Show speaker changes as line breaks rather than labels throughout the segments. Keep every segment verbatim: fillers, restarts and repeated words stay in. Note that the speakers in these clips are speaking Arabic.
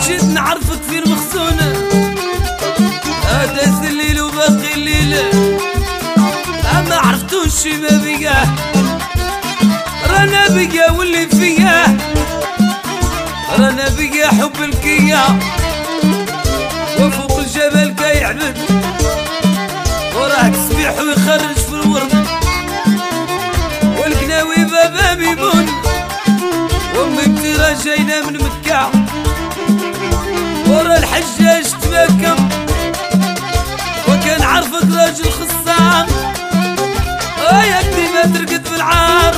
جيت نعرفك في المخزونة هذا الليل وباقي الليلة ما عرفتوش ما بياه رانا بيا واللي فياه رانا بيا حب الكيا وفوق الجبل كيعبد وراك سبيح ويخرج في الورد والقناوي بابا ميمون وامي بتيرا جاينا من مكة ورا الحجاج تمكم وكان عرفك راجل خصام يا ديما ترقد بالعار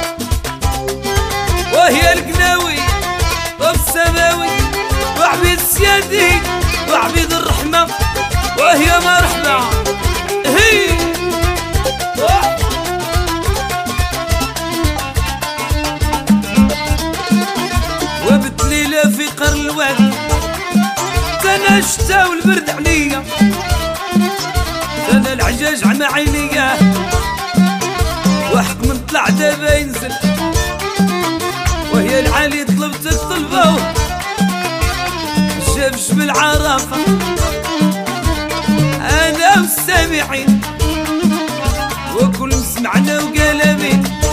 وهي القناوي والسماوي وعبيد السيادي وعبيد الرحمة وهي مرحبا هي وبتليلة في قر الواد تنا الشتا والبرد عليا تنا العجاج عمى عينيا وحق من طلع دابا ينزل وهي العالي طلبتك طلبه جابش بالعرافة أنا والسامعين وكل مسمعنا وقال امين